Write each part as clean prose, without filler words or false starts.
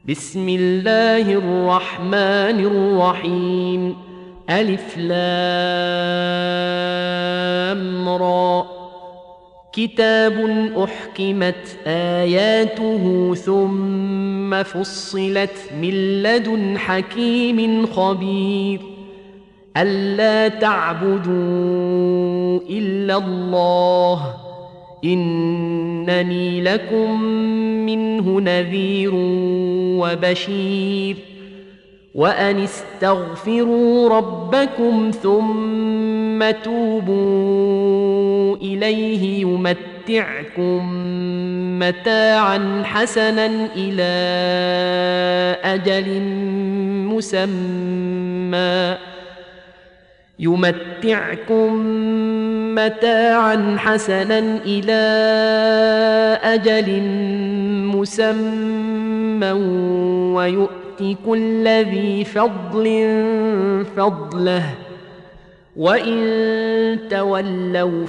بسم الله الرحمن الرحيم. ألف لام را. كتاب أحكمت آياته ثم فصلت من لدن حكيم خبير. ألا تعبدوا إلا الله إنني لكم منه نذير وبشير. وأن استغفروا ربكم ثم توبوا إليه يمتعكم متاعا حسنا إلى أجل مسمى ويؤت كل ذي فضل فضله. وإن تولوا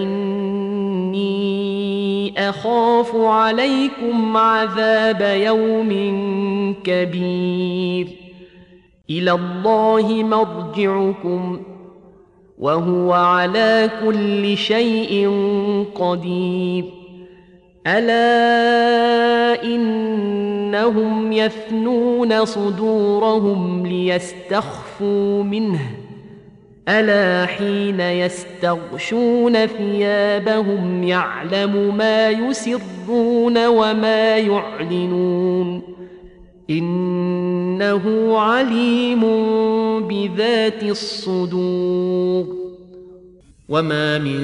فإني أخاف عليكم عذاب يوم كبير. إلى الله مرجعكم وهو على كل شيء قدير. ألا إنهم يثنون صدورهم ليستخفوا منه ألا حين يستغشون ثيابهم يعلم ما يسرون وما يعلنون إنه عليم بذات الصدور. وما من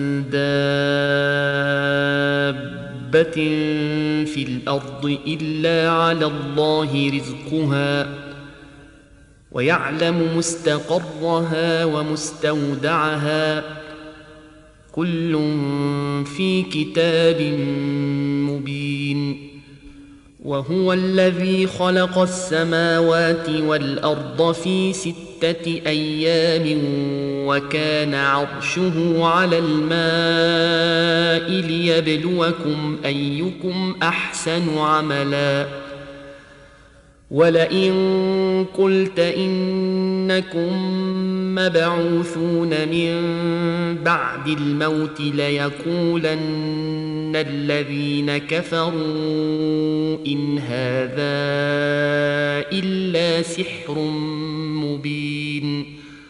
دابة في الأرض إلا على الله رزقها ويعلم مستقرها ومستودعها كل في كتاب مبين. وهو الذي خلق السماوات والأرض في 6 أيام وكان عرشه على الماء ليبلوكم أيكم أحسن عملا. ولئن قلت إنكم مبعوثون من بعد الموت ليقولن الذين كفروا إن هذا إلا سحر مبين.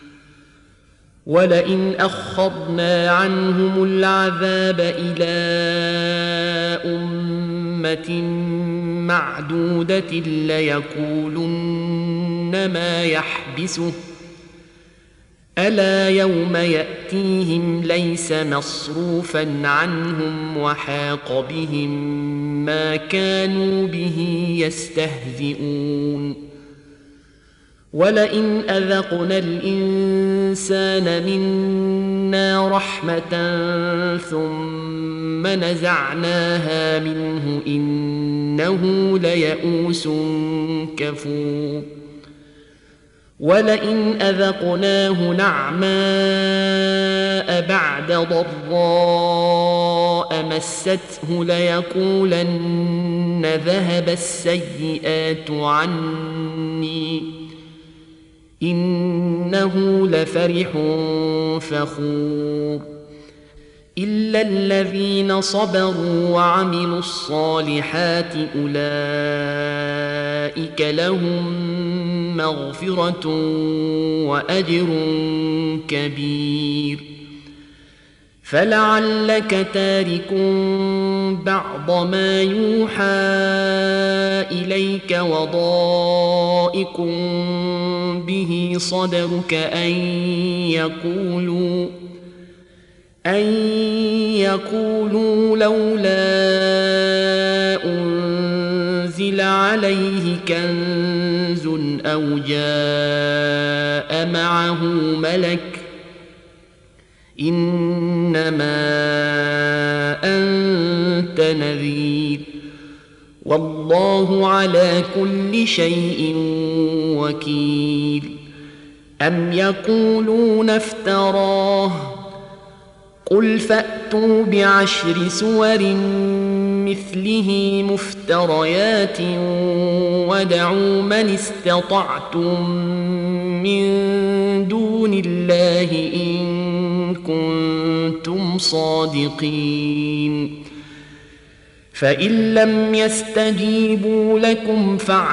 ولئن أخرنا عنهم العذاب إلى أمة معدودة ليقولن ما يحبسه ألا يوم يأتيهم ليس مصروفا عنهم وحاق بهم ما كانوا به يستهزئون. ولئن أذقنا الإنسان منا رحمة ثم نزعناها منه إنه ليئوس كفور. ولئن أذقناه نعماء بعد ضراء مسته ليقولن ذهب السيئات عني إنه لفرح فخور. إلا الذين صبروا وعملوا الصالحات أولئك لهم مغفرة وأجر كبير. فلعلك تارك بعض ما يوحى إليك وضائق به صدرك أن يقولوا لولا أنزل عليه كنز أو جاء معه ملك إنما أنت نذير والله على كل شيء وكيل. أم يقولون افتراه قل فأتوا ب10 سور مثله مفتريات ودعوا من استطعتم من دون الله إن كنتم صادقين فإن لم يستجيبوا لكم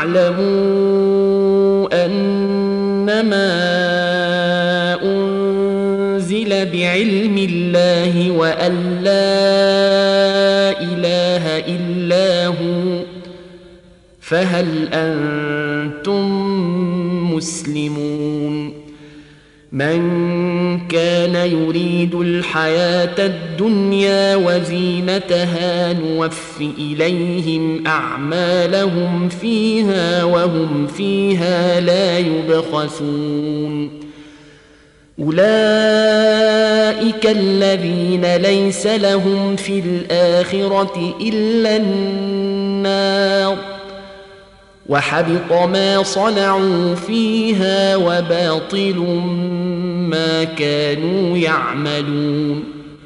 فاعلموا أنما أنزل بعلم الله وأن لا إله إلا هو فهل أنتم مسلمون من كان يريد الحياة الدنيا وزينتها نوف إليهم أعمالهم فيها وهم فيها لا يبخسون أولئك الذين ليس لهم في الآخرة إلا النار وحبط ما صنعوا فيها وباطل ما كانوا يعملون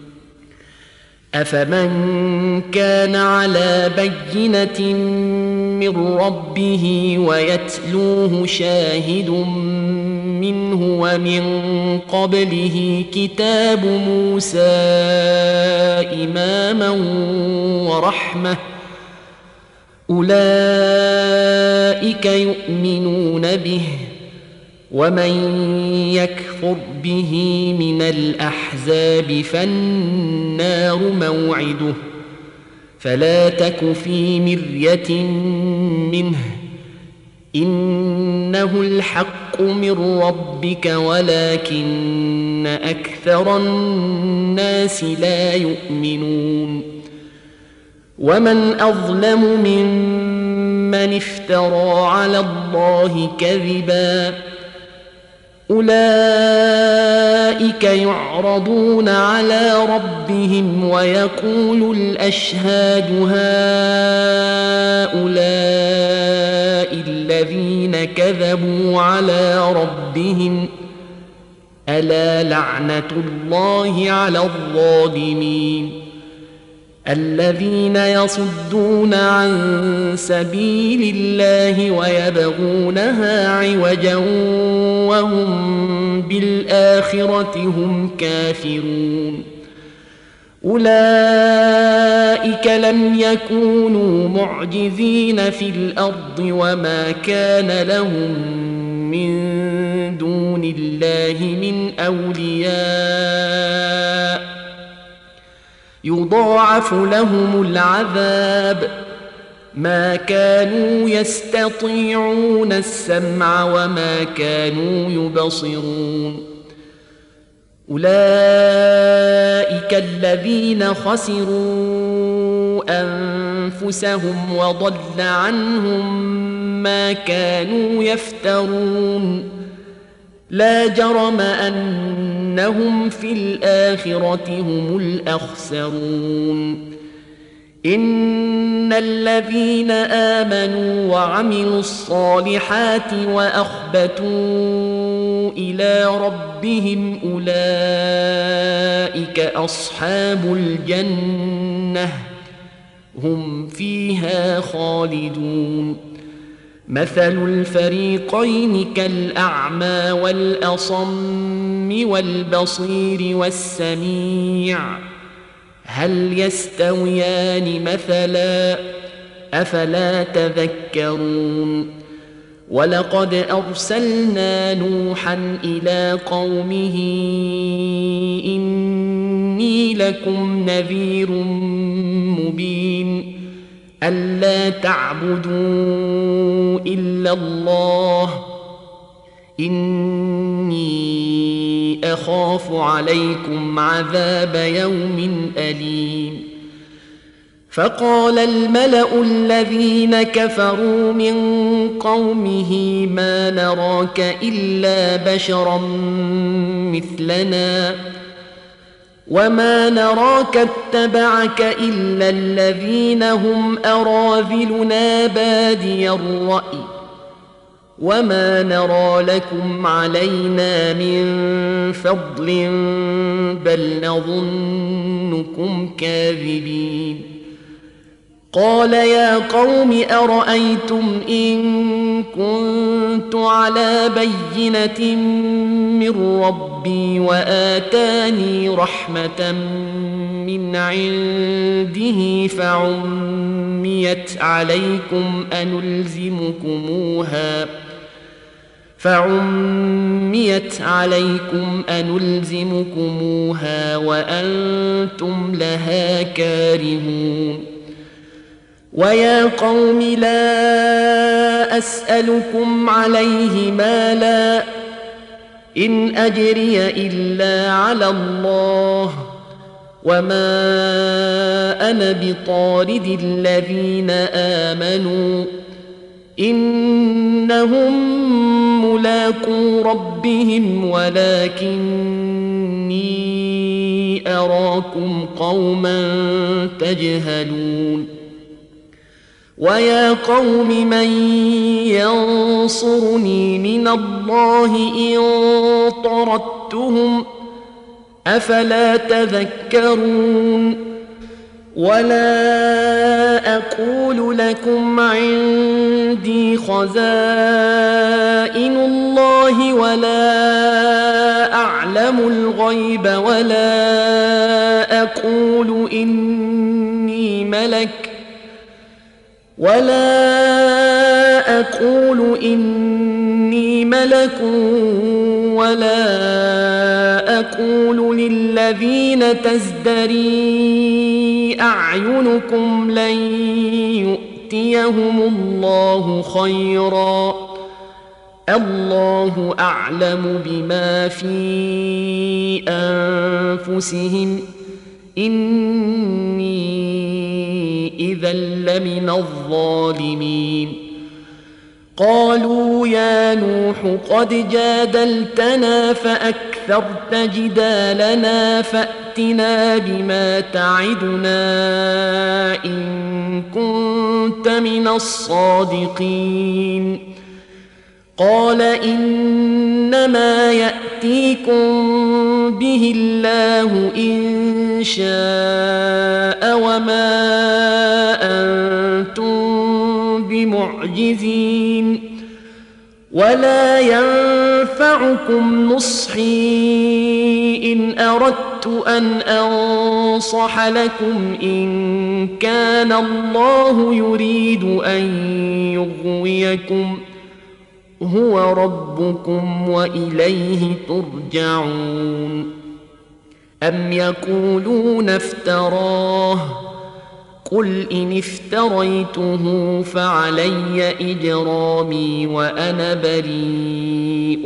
أفمن كان على بينة من ربه ويتلوه شاهد منه ومن قبله كتاب موسى إماما ورحمة أولئك يؤمنون به ومن يكفر به من الأحزاب فالنار موعده فلا تك في مرية منه إنه الحق من ربك ولكن أكثر الناس لا يؤمنون ومن أظلم ممن افترى على الله كذبا أولئك يعرضون على ربهم ويقول الأشهاد هؤلاء الذين كذبوا على ربهم ألا لعنة الله على الظالمين الذين يصدون عن سبيل الله ويبغونها عوجا وهم بالآخرة هم كافرون أولئك لم يكونوا معجزين في الأرض وما كان لهم من دون الله من أولياء يضاعف لهم العذاب ما كانوا يستطيعون السمع وما كانوا يبصرون أولئك الذين خسروا أنفسهم وضل عنهم ما كانوا يفترون لا جرم أنهم في الآخرة هم الأخسرون إن الذين آمنوا وعملوا الصالحات وأخبتوا إلى ربهم أولئك أصحاب الجنة هم فيها خالدون مثل الفريقين كالأعمى والأصم والبصير والسميع هل يستويان مثلا أفلا تذكرون ولقد أرسلنا نوحا إلى قومه إني لكم نذير مبين ألا تعبدوا إلا الله إني أخاف عليكم عذاب يوم أليم فقال الملأ الذين كفروا من قومه ما نراك إلا بشرا مثلنا وما نراك اتبعك إلا الذين هم أراذلنا بادي الرأي وما نرى لكم علينا من فضل بل نظنكم كاذبين قال يا قوم أرأيتم إن كنت على بينة من ربي وآتاني رحمة من عنده فعميت عليكم أنلزمكموها وأنتم لها كارهون ويا قوم لا أسألكم عليه مالا إن أجري إلا على الله وما أنا بطارد الذين آمنوا إنهم ملاقو ربهم ولكني أراكم قوما تجهلون ويا قوم من ينصرني من الله إن طردتهم أفلا تذكرون ولا أقول لكم عندي خزائن الله ولا أعلم الغيب ولا أقول إني ملك ولا أقول للذين تزدري أعينكم لن يؤتيهم الله خيرا الله أعلم بما في أنفسهم إني إذا لمن الظالمين قالوا يا نوح قد جادلتنا فأكثرت جدالنا فأتنا بما تعدنا إن كنت من الصادقين قال إنما يأتيكم به الله إن شاء وما أنتم بمعجزين ولا ينفعكم نصحي إن أردت أن أنصح لكم إن كان الله يريد أن يغويكم هو ربكم وإليه ترجعون أم يقولون افتراه قل إن افتريته فعلي إجرامي وأنا بريء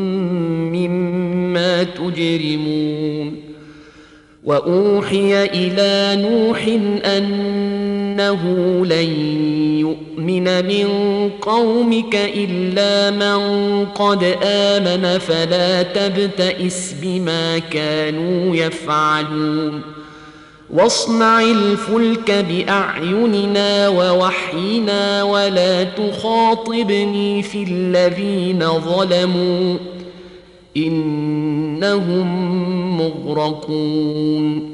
مما تجرمون وأوحي إلى نوح أنه لن يؤمن من قومك إلا من قد آمن فلا تبتئس بما كانوا يفعلون واصنع الفلك بأعيننا ووحينا ولا تخاطبني في الذين ظلموا إنهم مغرقون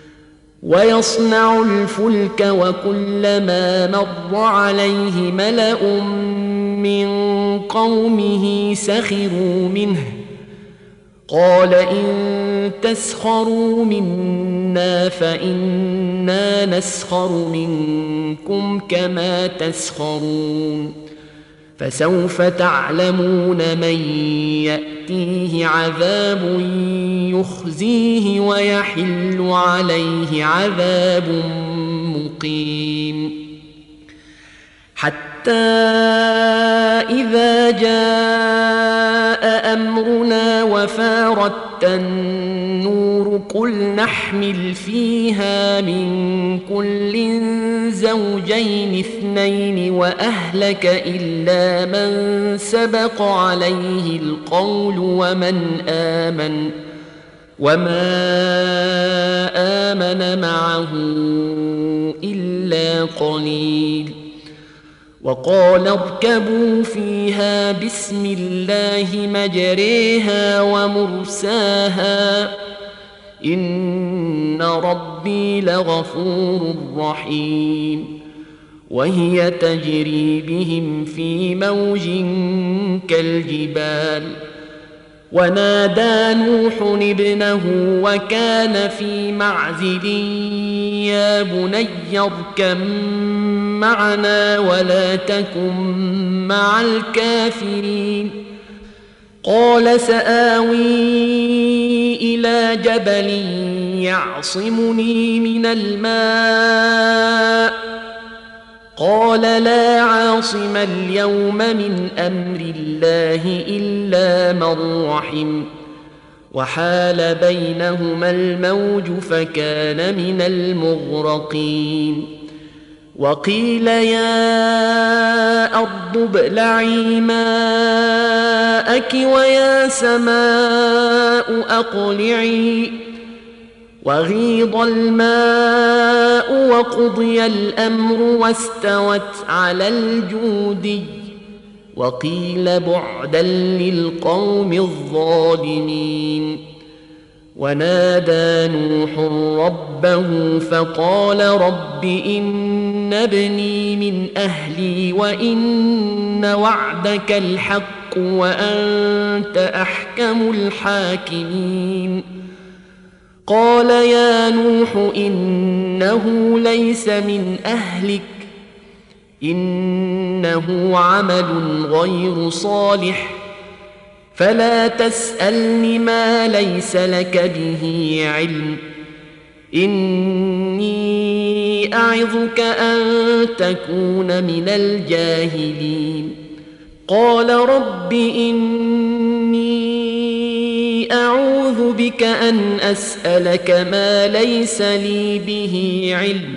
ويصنع الفلك وكلما مر عليه ملأ من قومه سخروا منه قال إن تسخروا منا فإنا نسخر منكم كما تسخرون فسوف تعلمون من يأتيه عذاب يخزيه ويحل عليه عذاب مقيم حتى إذا جاء أمرنا وفارت النور قل نحمل فيها من كل زوجين اثنين وأهلك إلا من سبق عليه القول وما آمن معه إلا قليل وقال اركبوا فيها بسم الله مجريها ومرساها إن ربي لغفور رحيم وهي تجري بهم في موج كالجبال ونادى نوح ابنه وكان في معزل يا بني اركب معنا ولا تكن مع الكافرين قال سآوي إلى جبل يعصمني من الماء قال لا عاصم اليوم من أمر الله إلا من رحم وحال بينهما الموج فكان من المغرقين وقيل يا أرض ابلعي ماءك ويا سماء أقلعي وغيض الماء وقضي الأمر واستوت على الجودي وقيل بعدا للقوم الظالمين ونادى نوح ربه فقال رب إن ابني من أهلي وإن وعدك الحق وأنت أحكم الحاكمين قال يا نوح إنه ليس من أهلك إنه عمل غير صالح فلا تسألني ما ليس لك به علم إني أعظك أن تكون من الجاهلين قال رب إني أعوذ بك أن أسألك ما ليس لي به علم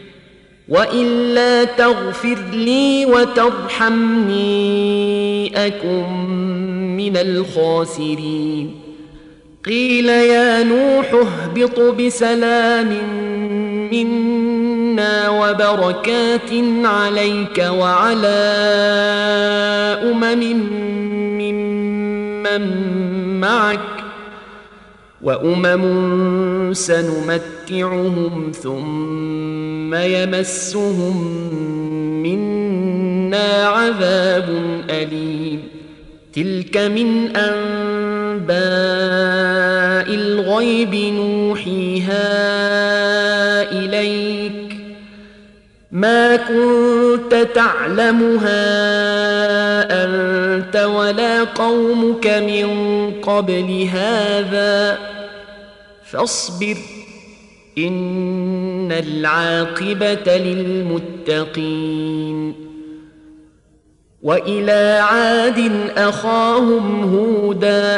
وإلا تغفر لي وترحمني أكن من الخاسرين قيل يا نوح اهبط بسلام منا وبركات عليك وعلى ممن معك وأمم سنمتعهم ثم يمسهم منا عذاب أليم تلك من أنباء الغيب نوحيها إليك ما كنت تعلمها أنت ولا قومك من قبل هذا فاصبر إن العاقبة للمتقين وإلى عاد أخاهم هودا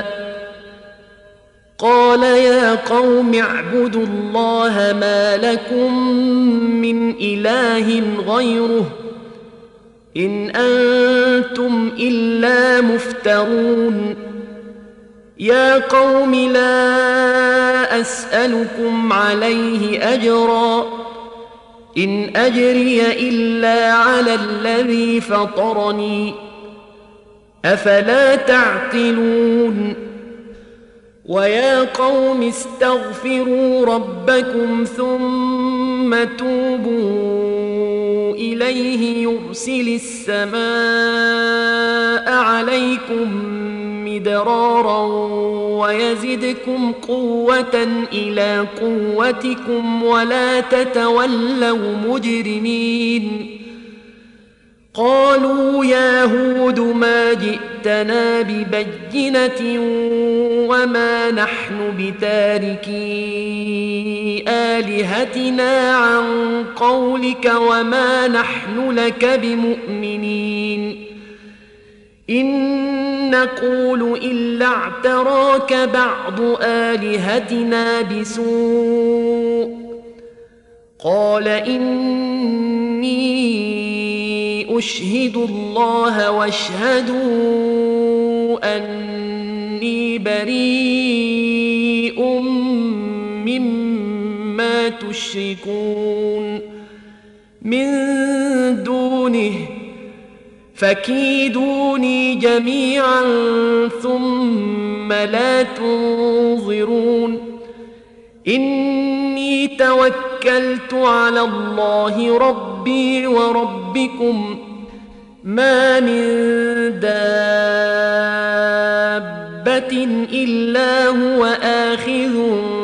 قال يا قوم اعبدوا الله ما لكم من إله غيره إن أنتم إلا مفترون يا قوم لا أسألكم عليه أجرا إن أجري إلا على الذي فطرني أفلا تعقلون ويا قوم استغفروا ربكم ثم توبوا إليه يرسل السماء عليكم مدرارا ويزدكم قوة إلى قوتكم ولا تتولوا مجرمين قالوا يا هود ما جئتنا ببينة وما نحن بتاركي آلهتنا عن قولك وما نحن لك بمؤمنين إن نقول إلا اعتراك بعض آلهتنا بسوء قال إني أشهد الله واشهدوا أني بريء مما تشركون من دونه فكيدوني جميعا ثم لا تنظرون إني توكلت توكلت على الله ربي وربكم ما من دابة إلا هو آخذ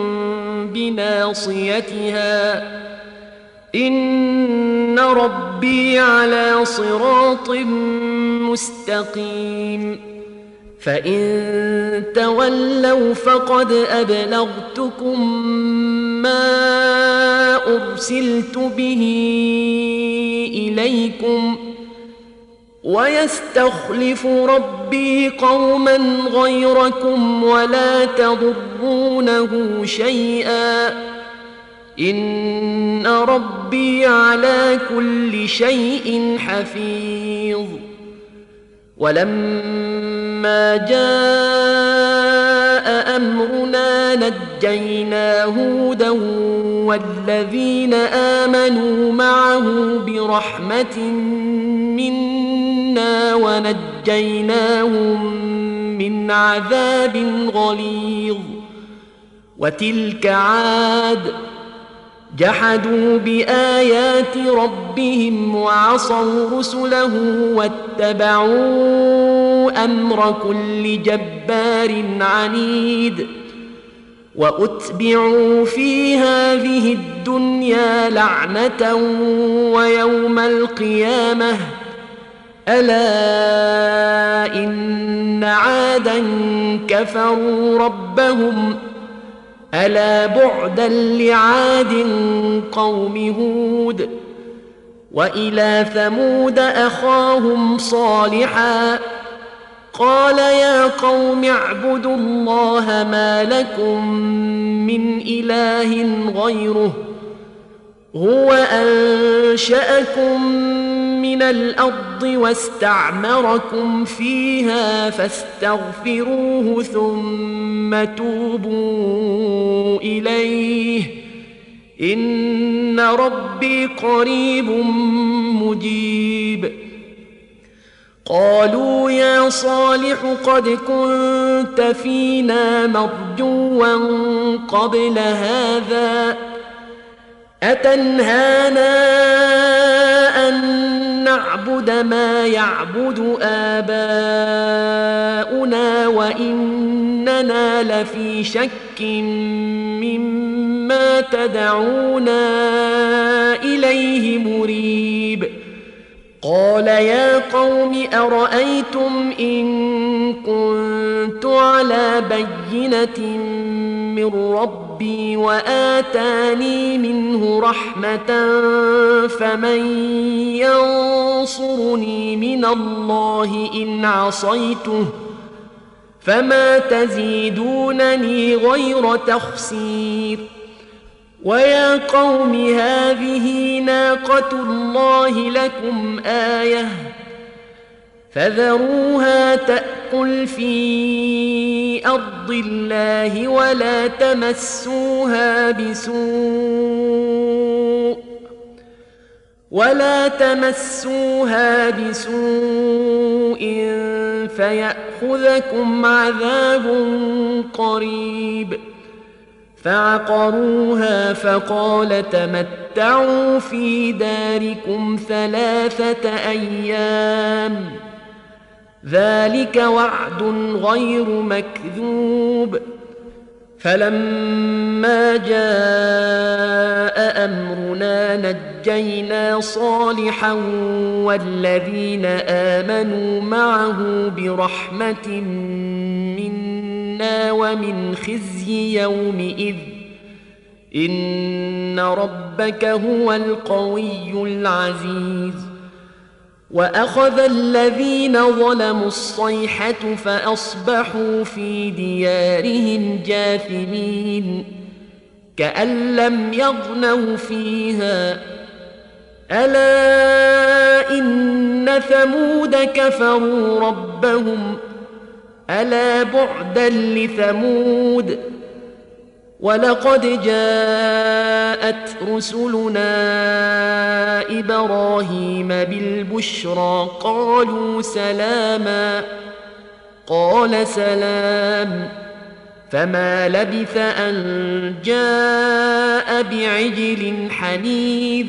بناصيتها إن ربي على صراط مستقيم فإن تولوا فقد أبلغتكم ما أرسلت به إليكم ويستخلف ربي قوما غيركم ولا تضرونه شيئا إن ربي على كل شيء حفيظ ولما جاء أمرنا نجينا هودا والذين آمنوا معه برحمة منا ونجيناهم من عذاب غليظ وتلك عاد جحدوا بآيات ربهم وعصوا رسله واتبعوا أمر كل جبار عنيد وأتبعوا في هذه الدنيا لعنة ويوم القيامة ألا إن عادا كفروا ربهم ألا بعدا لعاد قوم هود وإلى ثمود أخاهم صالحا قال يا قوم اعبدوا الله ما لكم من إله غيره هو أنشأكم من الأرض واستعمركم فيها فاستغفروه ثم توبوا إليه إن ربي قريب مجيب قالوا يا صالح قد كنت فينا مرجوا قبل هذا أتنهانا أن نعبد ما يعبد آباؤنا وإننا لفي شك مما تدعونا إليه مريب قال يا قوم أرأيتم إن كنت على بينة من ربي وآتاني منه رحمة فمن ينصرني من الله إن عصيته فما تزيدونني غير تخسير ويا قوم هذه ناقة الله لكم آية فذروها تأكل في أرض الله ولا تمسوها بسوء فيأخذكم عذاب قريب فعقروها فقال تمتعوا في داركم 3 أيام ذلك وعد غير مكذوب فلما جاء أمرنا نجينا صالحا والذين آمنوا معه برحمة منا ومن خزي يومئذ إن ربك هو القوي العزيز وأخذ الذين ظلموا الصيحة فأصبحوا في ديارهم جاثمين كأن لم يغنوا فيها ألا إن ثمود كفروا ربهم ألا بعدا لثمود ولقد جاءت رسلنا إبراهيم بالبشرى قالوا سلاما قال سلام فما لبث أن جاء بعجل حنيذ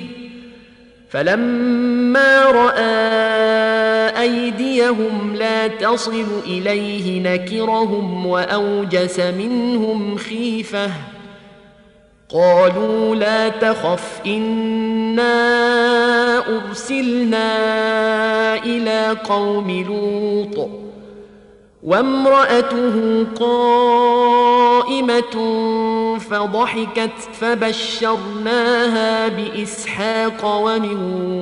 فلما رأى أيديهم لا تصل إليه نكرهم وأوجس منهم خيفة قالوا لا تخف إنا أرسلنا إلى قوم لوط وامرأته قائمة فضحكت فبشرناها بإسحاق ومن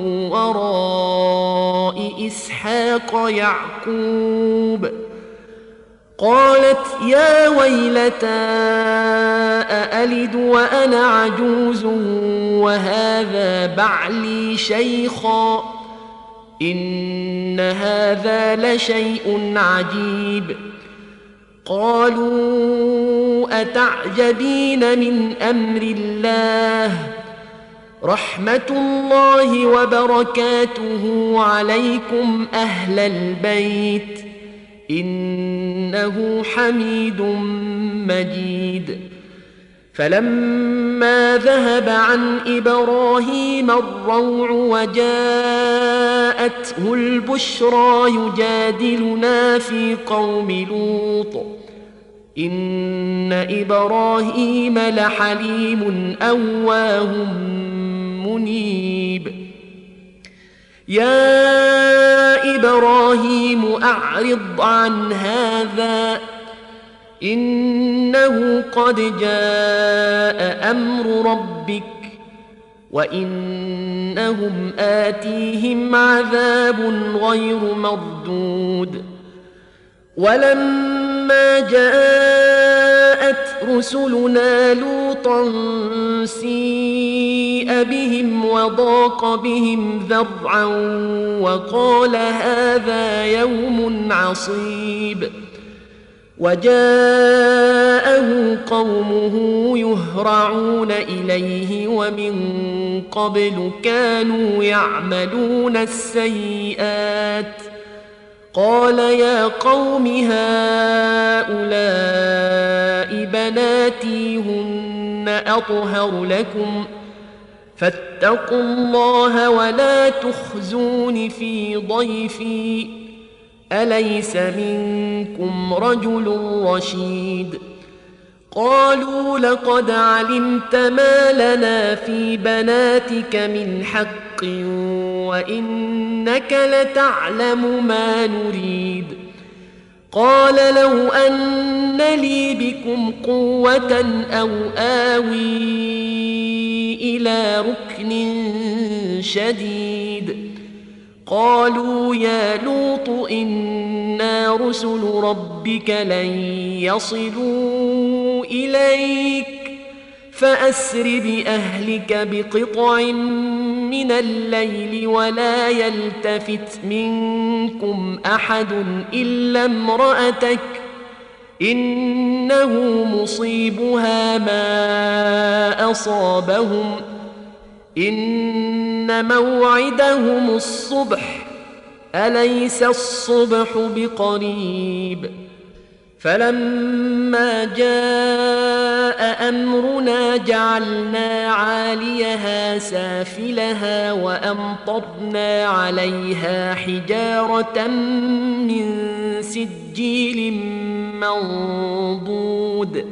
وراء إسحاق يعقوب قالت يا ويلتى أألد وأنا عجوز وهذا بعلي شيخا إن هذا لشيء عجيب قالوا أتعجبين من أمر الله رحمة الله وبركاته عليكم أهل البيت إنه حميد مجيد فلما ذهب عن إبراهيم الروع وجاءته البشرى يجادلنا في قوم لوط إن إبراهيم لحليم أواه منيب يا إبراهيم أعرض عن هذا إنه قد جاء أمر ربك وإنهم آتيهم عذاب غير مردود ولما جاءت رسلنا لوطا سيء بهم وضاق بهم ذرعا وقال هذا يوم عصيب وجاءه قومه يهرعون إليه ومن قبل كانوا يعملون السيئات قال يا قوم هؤلاء بناتي هن أطهر لكم فاتقوا الله ولا تخزون في ضيفي أليس منكم رجل رشيد قالوا لقد علمت ما لنا في بناتك من حق وإنك لتعلم ما نريد قال لو أن لي بكم قوة أو آوي إلى ركن شديد قالوا يا لوط إنا رسل ربك لن يصلوا إليك فأسر بأهلك بقطع من الليل ولا يلتفت منكم أحد إلا امرأتك إنه مصيبها ما أصابهم إن موعدهم الصبح أليس الصبح بقريب فلما جاء أمرنا جعلنا عاليها سافلها وأمطرنا عليها حجارة من سجيل منضود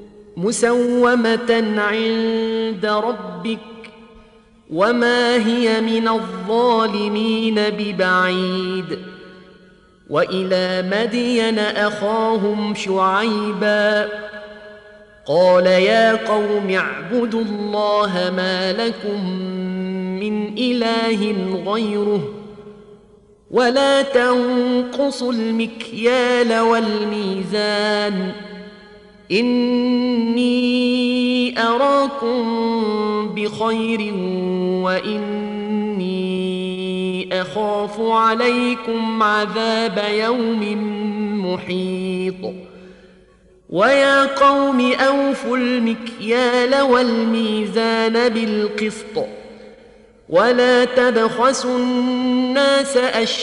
مسومة عند ربك وما هي من الظالمين ببعيد وإلى مدين أخاهم شعيبا قال يا قوم اعبدوا الله ما لكم من إله غيره ولا تنقصوا المكيال والميزان إني أراكم بخير وإني أخاف عليكم عذاب يوم محيط ويا قوم أوفوا المكيال والميزان بالقسط ولا تبخسوا الناس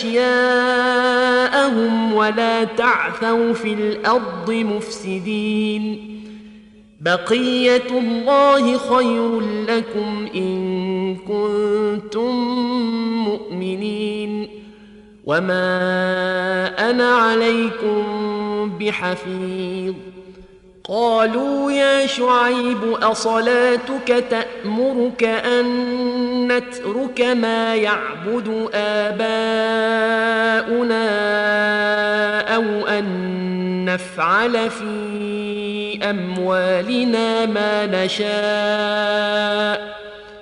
أشياءهم ولا تعثوا في الأرض مفسدين بقية الله خير لكم إن كنتم مؤمنين وما أنا عليكم بحفيظ قالوا يا شعيب أصلاتك تأمرك أن نترك ما يعبد آباؤنا أو أن نفعل في أموالنا ما نشاء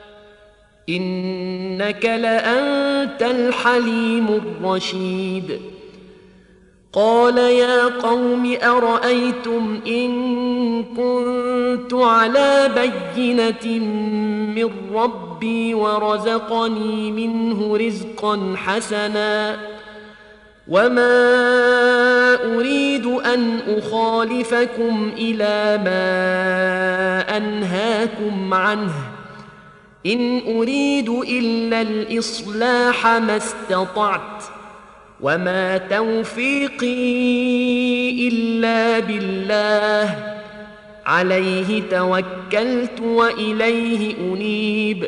إنك لأنت الحليم الرشيد قال يا قوم أرأيتم إن كنت على بينة من ربي ورزقني منه رزقا حسنا وما أريد أن أخالفكم إلى ما أنهاكم عنه إن أريد إلا الإصلاح ما استطعت وما توفيقي إلا بالله عليه توكلت وإليه أنيب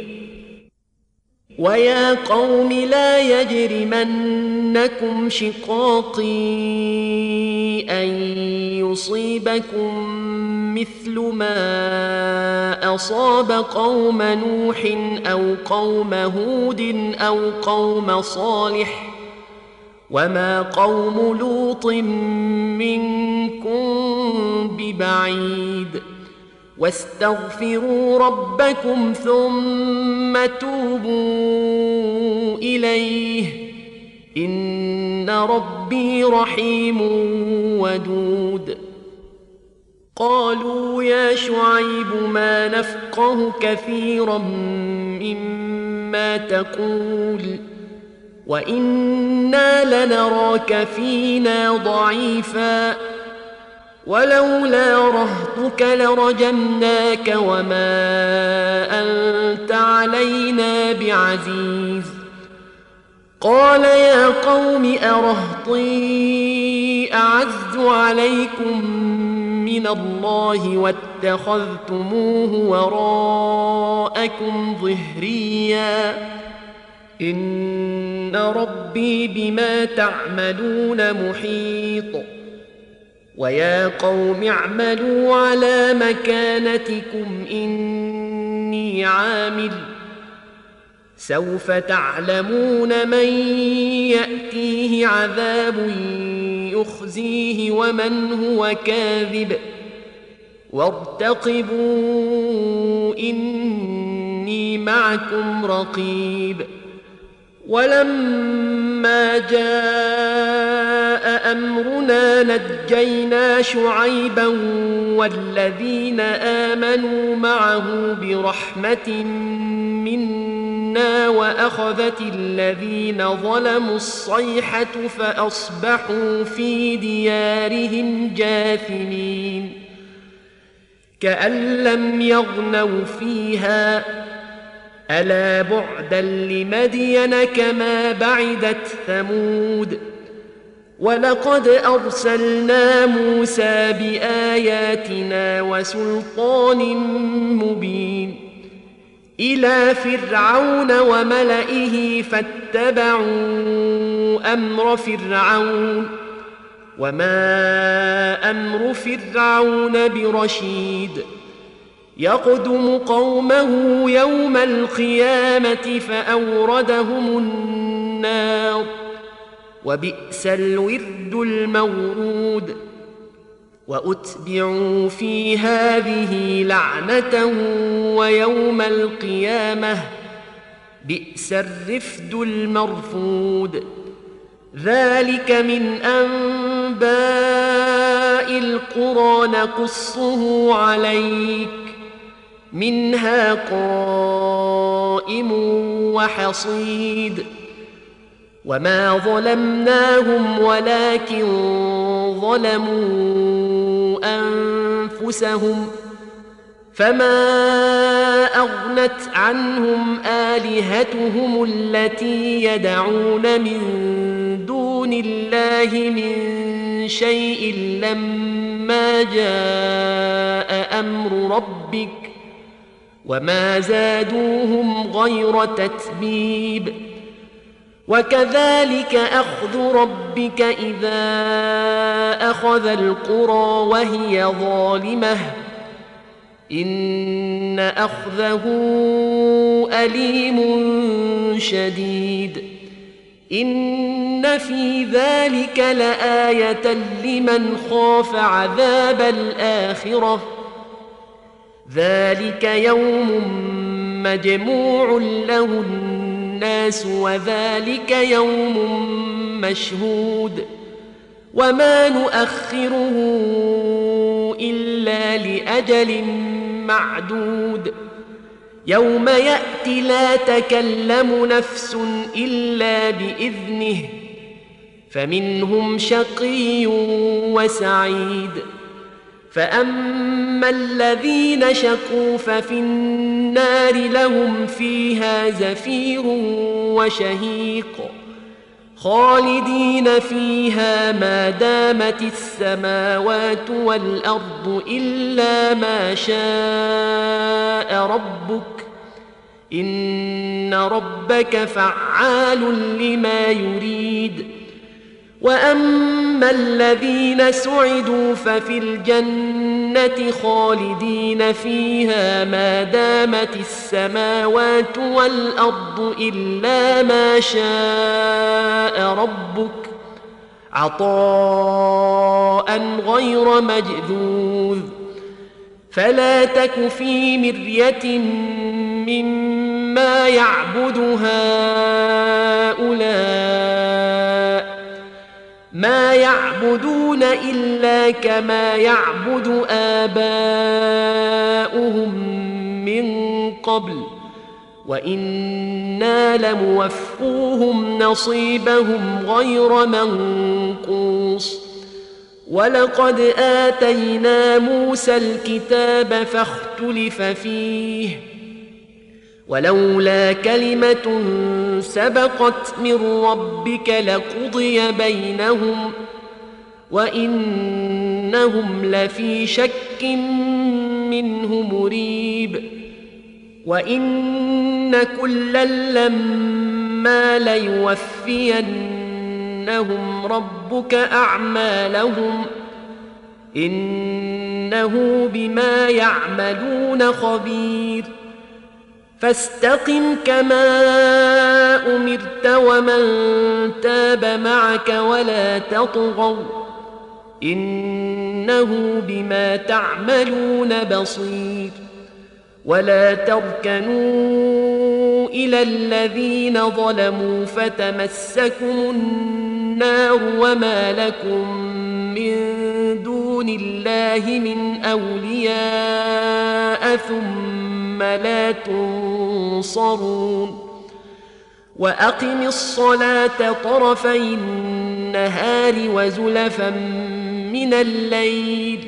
ويا قوم لا يجرمنكم شقاقي أن يصيبكم مثل ما أصاب قوم نوح أو قوم هود أو قوم صالح وما قوم لوط منكم ببعيد واستغفروا ربكم ثم توبوا إليه إن ربي رحيم ودود قالوا يا شعيب ما نفقه كثيرا مما تقول وإنا لنراك فينا ضعيفا ولولا رهطك لرجمناك وما أنت علينا بعزيز قال يا قوم أرهطي أعز عليكم من الله واتخذتموه وراءكم ظهريا إن ربي بما تعملون محيط ويا قوم اعملوا على مكانتكم إني عامل سوف تعلمون من يأتيه عذاب يخزيه ومن هو كاذب وارتقبوا إني معكم رقيب ولما جاء أمرنا نجينا شعيبا والذين آمنوا معه برحمة منا وأخذت الذين ظلموا الصيحة فأصبحوا في ديارهم جاثمين كأن لم يغنوا فيها ألا بعدا لمدين كما بعدت ثمود ولقد أرسلنا موسى بآياتنا وسلطان مبين إلى فرعون وملئه فاتبعوا أمر فرعون وما أمر فرعون برشيد يقدم قومه يوم القيامة فأوردهم النار وبئس الورد المورود وأتبعوا في هذه لعنة ويوم القيامة بئس الرفد المرفود ذلك من أنباء القرى نقصه عليك منها قائم وحصيد وما ظلمناهم ولكن ظلموا أنفسهم فما أغنت عنهم آلهتهم التي يدعون من دون الله من شيء لما جاء أمر ربك وما زادوهم غير تتبيب وكذلك أخذ ربك إذا أخذ القرى وهي ظالمة إن أخذه أليم شديد إن في ذلك لآية لمن خاف عذاب الآخرة ذلك يوم مجموع له الناس وذلك يوم مشهود وما نؤخره إلا لأجل معدود يوم يأتي لا تكلم نفس إلا بإذنه فمنهم شقي وسعيد فأما الذين شقوا ففي النار لهم فيها زفير وشهيق خالدين فيها ما دامت السماوات والأرض إلا ما شاء ربك إن ربك فعال لما يريد وأما الذين سعدوا ففي الجنة خالدين فيها ما دامت السماوات والأرض إلا ما شاء ربك عطاء غير مجذوذ فلا تك في مرية مما يعبد هؤلاء ما يعبدون إلا كما يعبد آباؤهم من قبل وإنا لموفوهم نصيبهم غير منقوص ولقد آتينا موسى الكتاب فاختلف فيه ولولا كلمة سبقت من ربك لقضي بينهم وإنهم لفي شك منه مريب وإن كلا لما ليوفينهم ربك أعمالهم إنه بما يعملون خبير فاستقم كما أمرت ومن تاب معك ولا تطغوا إنه بما تعملون بصير ولا تركنوا إلى الذين ظلموا فتمسكم النار وما لكم من دون الله من أولياء ثم لا تنصرون وأقم الصلاة طرفي النهار وزلفا من الليل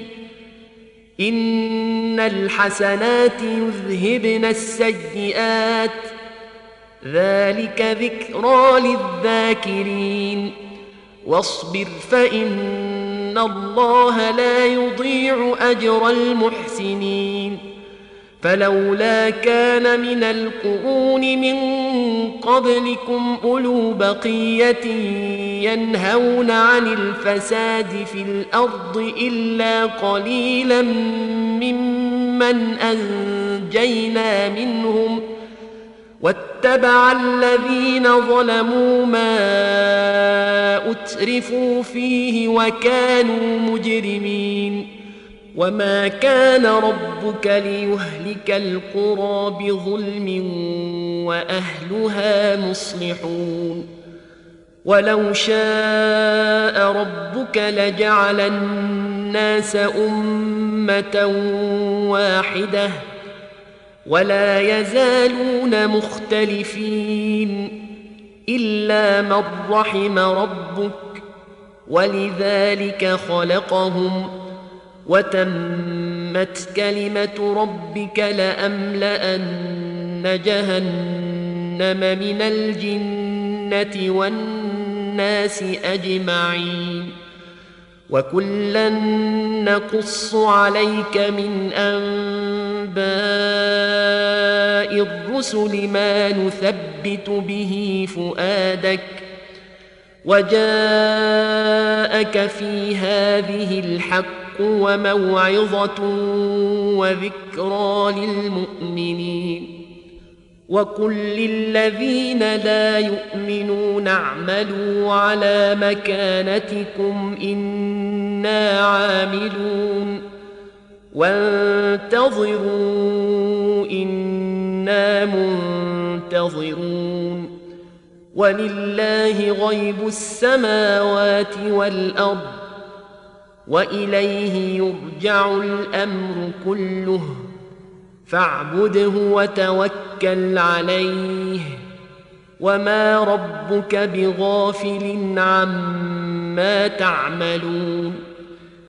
إن الحسنات يذهبن السيئات ذلك ذكرى للذاكرين واصبر فإن الله لا يضيع أجر المحسنين فلولا كان من القرون من قبلكم أولو بقية ينهون عن الفساد في الأرض إلا قليلا ممن أنجينا منهم واتبع الذين ظلموا ما أترفوا فيه وكانوا مجرمين وما كان ربك ليهلك القرى بظلم وأهلها مصلحون ولو شاء ربك لجعل الناس أمة واحدة ولا يزالون مختلفين إلا من رحم ربك ولذلك خلقهم وتمت وتمت كلمة ربك لأملأن جهنم من الجنة والناس أجمعين وكلا نقص عليك من أنباء الرسل ما نثبت به فؤادك وجاءك في هذه الحق وموعظة وذكرى للمؤمنين وقل للذين لا يؤمنون اعملوا على مكانتكم إنا عاملون وانتظروا إنا منتظرون ولله غيب السماوات والأرض وإليه يرجع الأمر كله فاعبده وتوكل عليه وما ربك بغافل عما تعملون